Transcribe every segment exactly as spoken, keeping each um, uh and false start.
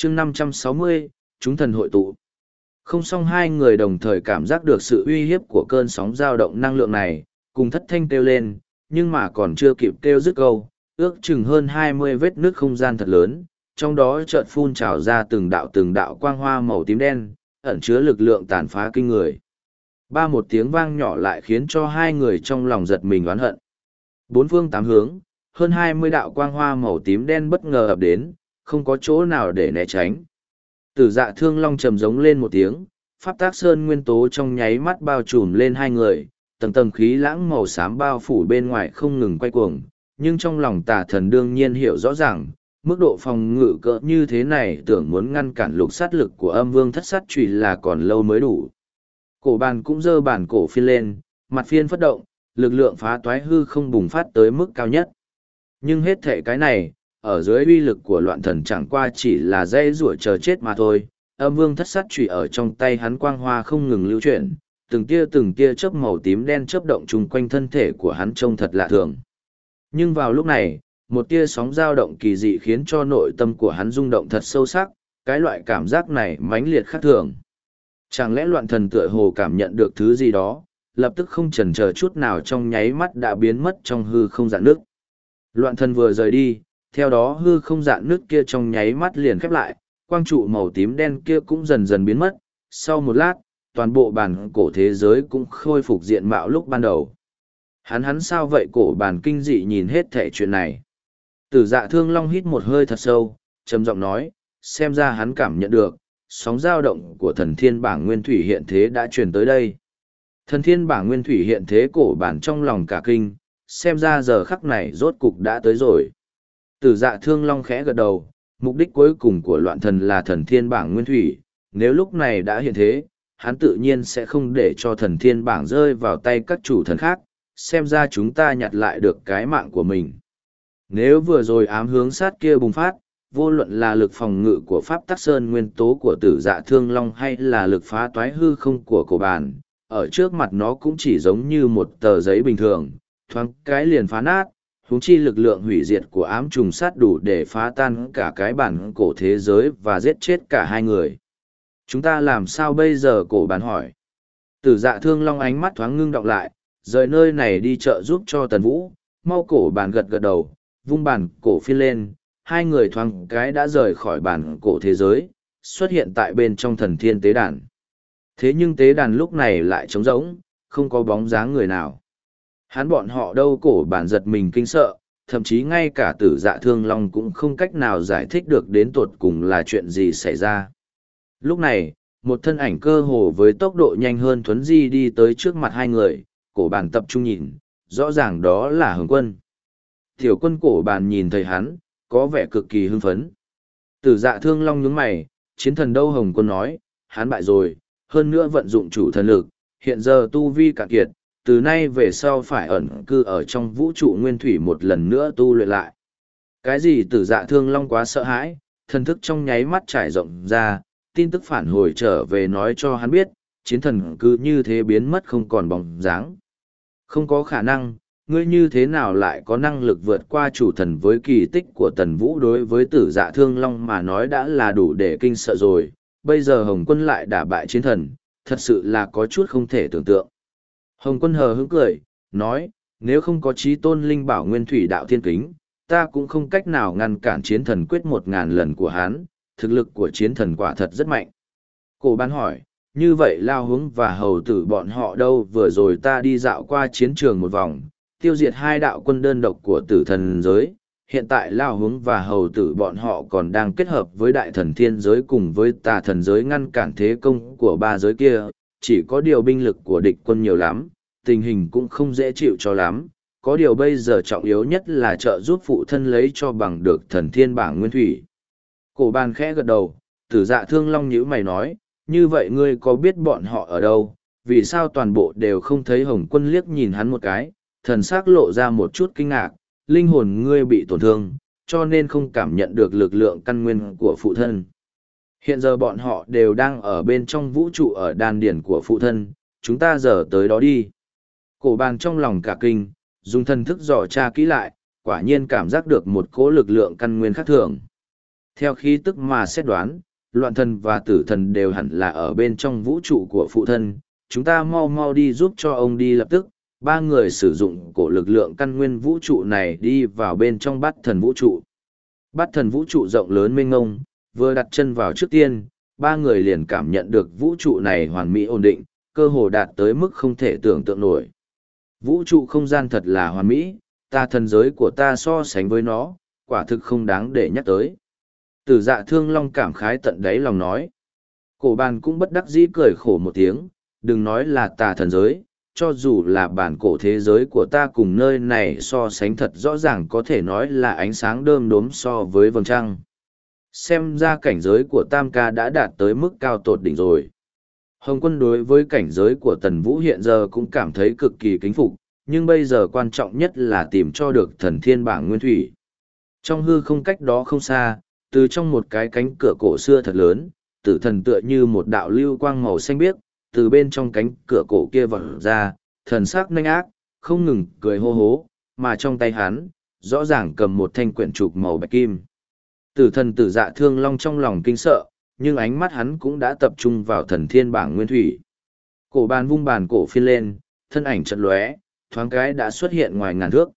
chương năm trăm sáu mươi, chúng thần hội tụ. Không xong hai người đồng thời cảm giác được sự uy hiếp của cơn sóng dao động năng lượng này, cùng thất thanh kêu lên, nhưng mà còn chưa kịp kêu dứt câu, ước chừng hơn hai mươi vết nước không gian thật lớn, trong đó chợt phun trào ra từng đạo từng đạo quang hoa màu tím đen, ẩn chứa lực lượng tàn phá kinh người. Ba một tiếng vang nhỏ lại khiến cho hai người trong lòng giật mình oán hận. Bốn phương tám hướng, hơn hai mươi đạo quang hoa màu tím đen bất ngờ ập đến, không có chỗ nào để né tránh. Tử Dạ Thương Long trầm giống lên một tiếng, pháp tác sơn nguyên tố trong nháy mắt bao trùm lên hai người, tầng tầng khí lãng màu xám bao phủ bên ngoài không ngừng quay cuồng, nhưng trong lòng Tà Thần đương nhiên hiểu rõ ràng, mức độ phòng ngự cỡ như thế này tưởng muốn ngăn cản lục sát lực của Âm Vương Thất Sát Chùy là còn lâu mới đủ. Cổ bàn cũng giơ bàn cổ phiên lên, mặt phiên phất động, lực lượng phá toái hư không bùng phát tới mức cao nhất. Nhưng hết thể cái này, ở dưới uy lực của loạn thần chẳng qua chỉ là dây rủa chờ chết mà thôi. Âm Vương Thất Sát Chùy ở trong tay hắn quang hoa không ngừng lưu chuyển, từng tia từng tia chớp màu tím đen chớp động chung quanh thân thể của hắn trông thật lạ thường. Nhưng vào lúc này, một tia sóng dao động kỳ dị khiến cho nội tâm của hắn rung động thật sâu sắc, cái loại cảm giác này mãnh liệt khác thường. Chẳng lẽ loạn thần tựa hồ cảm nhận được thứ gì đó, lập tức không chần chờ chút nào trong nháy mắt đã biến mất trong hư không dạn nước. Loạn thần vừa rời đi, theo đó hư không dạn nước kia trong nháy mắt liền khép lại, quang trụ màu tím đen kia cũng dần dần biến mất. Sau một lát, toàn bộ bản cổ thế giới cũng khôi phục diện mạo lúc ban đầu. Hắn hắn sao vậy? Cổ bản kinh dị nhìn hết thể chuyện này. Tử Dạ Thương Long hít một hơi thật sâu, trầm giọng nói, xem ra hắn cảm nhận được, sóng dao động của thần thiên bảng nguyên thủy hiện thế đã truyền tới đây. Thần thiên bảng nguyên thủy hiện thế, cổ bản trong lòng cả kinh, xem ra giờ khắc này rốt cục đã tới rồi. Tử Dạ Thương Long khẽ gật đầu, mục đích cuối cùng của loạn thần là thần thiên bảng nguyên thủy, nếu lúc này đã hiện thế, hắn tự nhiên sẽ không để cho thần thiên bảng rơi vào tay các chủ thần khác, xem ra chúng ta nhặt lại được cái mạng của mình. Nếu vừa rồi ám hướng sát kia bùng phát, vô luận là lực phòng ngự của Pháp Tắc Sơn nguyên tố của Tử Dạ Thương Long hay là lực phá toái hư không của cổ bản, ở trước mặt nó cũng chỉ giống như một tờ giấy bình thường, thoáng cái liền phá nát, huống chi lực lượng hủy diệt của ám trùng sát đủ để phá tan cả cái bản cổ thế giới và giết chết cả hai người. Chúng ta làm sao bây giờ? Cổ bản hỏi. Tử Dạ Thương Long ánh mắt thoáng ngưng đọng lại, rời nơi này đi trợ giúp cho Tần Vũ. Mau! Cổ bản gật gật đầu, vung bản cổ phiên lên, hai người thoáng cái đã rời khỏi bản cổ thế giới, xuất hiện tại bên trong thần thiên tế đàn. Thế nhưng tế đàn lúc này lại trống rỗng, không có bóng dáng người nào. Hắn bọn họ đâu? Cổ bản giật mình kinh sợ, thậm chí ngay cả Tử Dạ Thương Long cũng không cách nào giải thích được đến tột cùng là chuyện gì xảy ra. Lúc này, một thân ảnh cơ hồ với tốc độ nhanh hơn thuấn di đi tới trước mặt hai người, cổ bản tập trung nhìn, rõ ràng đó là Hồng Quân. Tiểu Quân! Cổ bản nhìn thấy hắn, có vẻ cực kỳ hưng phấn. Tử Dạ Thương Long nhướng mày, chiến thần đâu? Hồng Quân nói, hắn bại rồi, hơn nữa vận dụng chủ thần lực, hiện giờ tu vi cạn kiệt, từ nay về sau phải ẩn cư ở trong vũ trụ nguyên thủy một lần nữa tu luyện lại. Cái gì? Tử Dạ Thương Long quá sợ hãi, thần thức trong nháy mắt trải rộng ra, tin tức phản hồi trở về nói cho hắn biết, chiến thần cứ như thế biến mất không còn bóng dáng. Không có khả năng, ngươi như thế nào lại có năng lực vượt qua chủ thần? Với kỳ tích của Tần Vũ đối với Tử Dạ Thương Long mà nói đã là đủ để kinh sợ rồi, bây giờ Hồng Quân lại đả bại chiến thần, thật sự là có chút không thể tưởng tượng. Hồng Quân hờ hững cười, nói, nếu không có chí tôn linh bảo nguyên thủy đạo thiên kính, ta cũng không cách nào ngăn cản chiến thần quyết một ngàn lần của hắn, thực lực của chiến thần quả thật rất mạnh. Cổ bản hỏi, như vậy Lao Hướng và hầu tử bọn họ đâu? Vừa rồi ta đi dạo qua chiến trường một vòng, tiêu diệt hai đạo quân đơn độc của tử thần giới, hiện tại Lao Hướng và hầu tử bọn họ còn đang kết hợp với đại thần thiên giới cùng với tà thần giới ngăn cản thế công của ba giới kia, chỉ có điều binh lực của địch quân nhiều lắm, tình hình cũng không dễ chịu cho lắm, có điều bây giờ trọng yếu nhất là trợ giúp phụ thân lấy cho bằng được thần thiên bảng nguyên thủy. Cổ bản khẽ gật đầu, Tử Dạ Thương Long nhíu mày nói, như vậy ngươi có biết bọn họ ở đâu? Vì sao toàn bộ đều không thấy? Hồng Quân liếc nhìn hắn một cái, thần sắc lộ ra một chút kinh ngạc, linh hồn ngươi bị tổn thương, cho nên không cảm nhận được lực lượng căn nguyên của phụ thân. Hiện giờ bọn họ đều đang ở bên trong vũ trụ ở đan điển của phụ thân, chúng ta giờ tới đó đi. Cổ bản trong lòng cả kinh, dùng thần thức dò tra kỹ lại, quả nhiên cảm giác được một cỗ lực lượng căn nguyên khác thường. Theo khí tức mà xét đoán, loạn thần và tử thần đều hẳn là ở bên trong vũ trụ của phụ thân, chúng ta mau mau đi giúp cho ông đi lập tức. Ba người sử dụng cổ lực lượng căn nguyên vũ trụ này đi vào bên trong bát thần vũ trụ. Bát thần vũ trụ rộng lớn mênh mông, vừa đặt chân vào trước tiên, ba người liền cảm nhận được vũ trụ này hoàn mỹ ổn định, cơ hồ đạt tới mức không thể tưởng tượng nổi. Vũ trụ không gian thật là hoàn mỹ, ta thần giới của ta so sánh với nó, quả thực không đáng để nhắc tới. Tử Dạ Thương Long cảm khái tận đáy lòng nói. Cổ bàn cũng bất đắc dĩ cười khổ một tiếng, đừng nói là tà thần giới, cho dù là bản cổ thế giới của ta cùng nơi này so sánh thật rõ ràng có thể nói là ánh sáng đơm đốm so với vầng trăng. Xem ra cảnh giới của Tam Ca đã đạt tới mức cao tột đỉnh rồi. Hồng Quân đối với cảnh giới của Tần Vũ hiện giờ cũng cảm thấy cực kỳ kính phục, nhưng bây giờ quan trọng nhất là tìm cho được thần thiên bảng nguyên thủy. Trong hư không cách đó không xa, từ trong một cái cánh cửa cổ xưa thật lớn, tử thần tựa như một đạo lưu quang màu xanh biếc, từ bên trong cánh cửa cổ kia vọt ra, thần sắc nhanh ác, không ngừng cười hô hố, mà trong tay hắn, rõ ràng cầm một thanh quyển trục màu bạch kim. Tử thần Tử Dạ Thương Long trong lòng kinh sợ, nhưng ánh mắt hắn cũng đã tập trung vào thần thiên bảng nguyên thủy. Cổ bàn vung bàn cổ phiên lên, thân ảnh chật lóe, thoáng cái đã xuất hiện ngoài ngàn thước.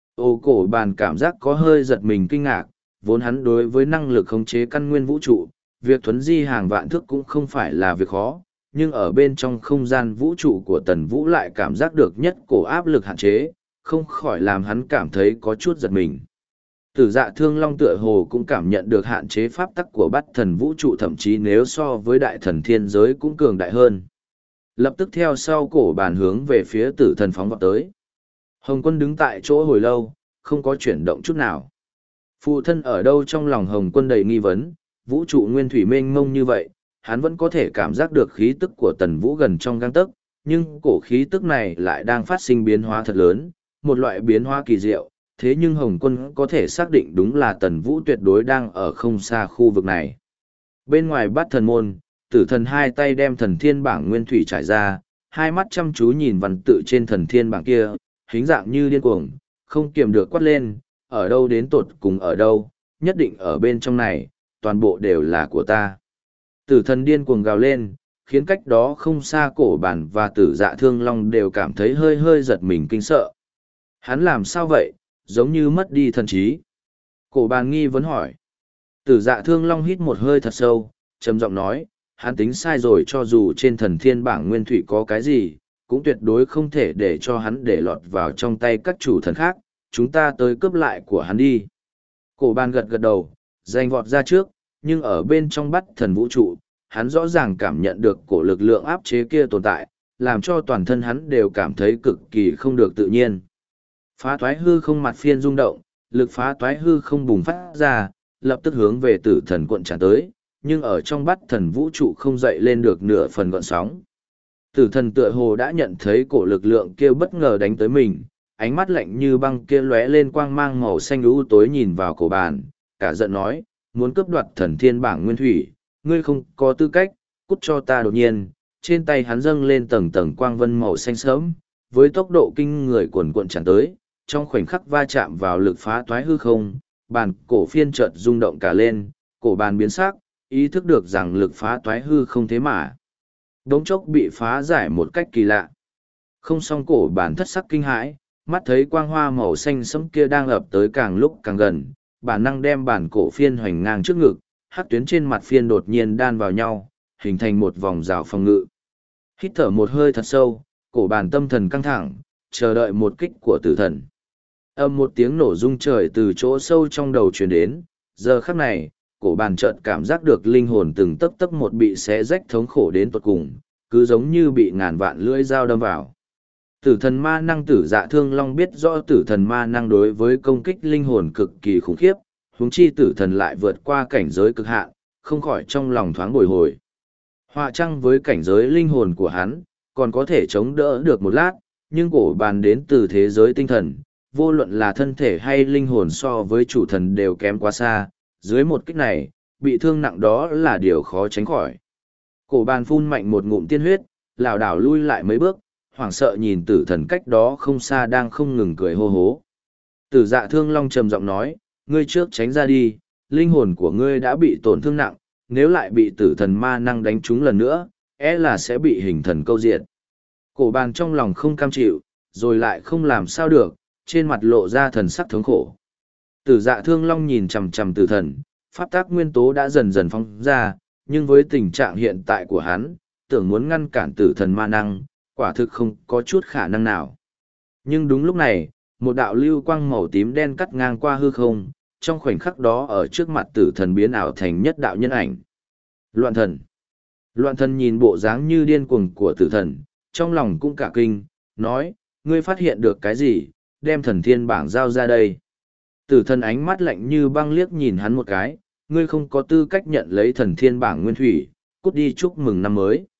Ô cổ bàn cảm giác có hơi giật mình kinh ngạc, vốn hắn đối với năng lực khống chế căn nguyên vũ trụ, việc thuấn di hàng vạn thước cũng không phải là việc khó, nhưng ở bên trong không gian vũ trụ của Tần Vũ lại cảm giác được nhất cổ áp lực hạn chế, không khỏi làm hắn cảm thấy có chút giật mình. Tử Dạ Thương Long tựa hồ cũng cảm nhận được hạn chế pháp tắc của Bát thần vũ trụ, thậm chí nếu so với đại thần thiên giới cũng cường đại hơn. Lập tức theo sau cổ bàn hướng về phía tử thần phóng vọt tới. Hồng Quân đứng tại chỗ hồi lâu, không có chuyển động chút nào. Phụ thân ở đâu trong lòng Hồng Quân đầy nghi vấn, vũ trụ nguyên thủy mênh mông như vậy, hắn vẫn có thể cảm giác được khí tức của Tần Vũ gần trong gang tấc, nhưng cổ khí tức này lại đang phát sinh biến hóa thật lớn, một loại biến hóa kỳ diệu, thế nhưng Hồng Quân có thể xác định đúng là Tần Vũ tuyệt đối đang ở không xa khu vực này. Bên ngoài Bát thần môn, tử thần hai tay đem thần thiên bảng nguyên thủy trải ra, hai mắt chăm chú nhìn văn tự trên thần thiên bảng kia, hình dạng như điên cuồng, không kiềm được quát lên, ở đâu đến tột cùng ở đâu, nhất định ở bên trong này, toàn bộ đều là của ta. Tử thần điên cuồng gào lên, khiến cách đó không xa cổ bản và Tử Dạ Thương Long đều cảm thấy hơi hơi giật mình kinh sợ. Hắn làm sao vậy, giống như mất đi thần trí. Cổ bàn nghi vấn hỏi. Tử Dạ Thương Long hít một hơi thật sâu, trầm giọng nói, hắn tính sai rồi, cho dù trên thần thiên bảng nguyên thủy có cái gì, cũng tuyệt đối không thể để cho hắn để lọt vào trong tay các chủ thần khác, chúng ta tới cướp lại của hắn đi. Cổ bàn gật gật đầu, giành vọt ra trước, nhưng ở bên trong Bát thần vũ trụ, hắn rõ ràng cảm nhận được cổ lực lượng áp chế kia tồn tại, làm cho toàn thân hắn đều cảm thấy cực kỳ không được tự nhiên. Phá toái hư không mặt phiên rung động, lực phá toái hư không bùng phát ra, lập tức hướng về tử thần cuộn tràn tới, nhưng ở trong Bát thần vũ trụ không dậy lên được nửa phần gợn sóng. Tử thần tựa hồ đã nhận thấy cổ lực lượng kia bất ngờ đánh tới mình, ánh mắt lạnh như băng kia lóe lên quang mang màu xanh u tối nhìn vào cổ bàn, cả giận nói, muốn cướp đoạt thần thiên bảng nguyên thủy, ngươi không có tư cách, cút cho ta. Đột nhiên, trên tay hắn dâng lên tầng tầng quang vân màu xanh sớm, với tốc độ kinh người cuồn cuộn tràn tới, trong khoảnh khắc va chạm vào lực phá toái hư không, bàn cổ phiên chợt rung động cả lên, cổ bàn biến sắc, ý thức được rằng lực phá toái hư không thế mà đống chốc bị phá giải một cách kỳ lạ. Không xong, cổ bàn thất sắc kinh hãi, mắt thấy quang hoa màu xanh sẫm kia đang ập tới càng lúc càng gần, bản năng đem bản cổ phiên hoành ngang trước ngực, hắc tuyến trên mặt phiên đột nhiên đan vào nhau, hình thành một vòng rào phòng ngự. Hít thở một hơi thật sâu, cổ bàn tâm thần căng thẳng, chờ đợi một kích của tử thần. Âm một tiếng nổ rung trời từ chỗ sâu trong đầu truyền đến, giờ khắc này, cổ bàn chợt cảm giác được linh hồn từng tấc tấc một bị xé rách thống khổ đến tột cùng, cứ giống như bị ngàn vạn lưỡi dao đâm vào. Tử thần ma năng Tử Dạ Thương Long biết rõ tử thần ma năng đối với công kích linh hồn cực kỳ khủng khiếp, huống chi tử thần lại vượt qua cảnh giới cực hạn, không khỏi trong lòng thoáng bồi hồi. Họa chăng với cảnh giới linh hồn của hắn, còn có thể chống đỡ được một lát, nhưng cổ bàn đến từ thế giới tinh thần, vô luận là thân thể hay linh hồn so với chủ thần đều kém quá xa, dưới một kích này, bị thương nặng đó là điều khó tránh khỏi. Cổ bàn phun mạnh một ngụm tiên huyết, lảo đảo lui lại mấy bước, hoảng sợ nhìn tử thần cách đó không xa đang không ngừng cười hô hố. Tử Dạ Thương Long trầm giọng nói, ngươi trước tránh ra đi, linh hồn của ngươi đã bị tổn thương nặng, nếu lại bị tử thần ma năng đánh trúng lần nữa, e là sẽ bị hình thần câu diệt. Cổ bàn trong lòng không cam chịu, rồi lại không làm sao được, trên mặt lộ ra thần sắc thống khổ. Tử dạ thương long nhìn chằm chằm tử thần, pháp tác nguyên tố đã dần dần phóng ra, nhưng với tình trạng hiện tại của hắn, tưởng muốn ngăn cản tử thần ma năng, quả thực không có chút khả năng nào. Nhưng đúng lúc này, một đạo lưu quang màu tím đen cắt ngang qua hư không, trong khoảnh khắc đó ở trước mặt tử thần biến ảo thành nhất đạo nhân ảnh. Loạn thần. Loạn thần nhìn bộ dáng như điên cuồng của tử thần, trong lòng cũng cả kinh, nói, ngươi phát hiện được cái gì, đem thần thiên bảng giao ra đây. Tử thần ánh mắt lạnh như băng liếc nhìn hắn một cái, ngươi không có tư cách nhận lấy thần thiên bảng nguyên thủy, cút đi chúc mừng năm mới.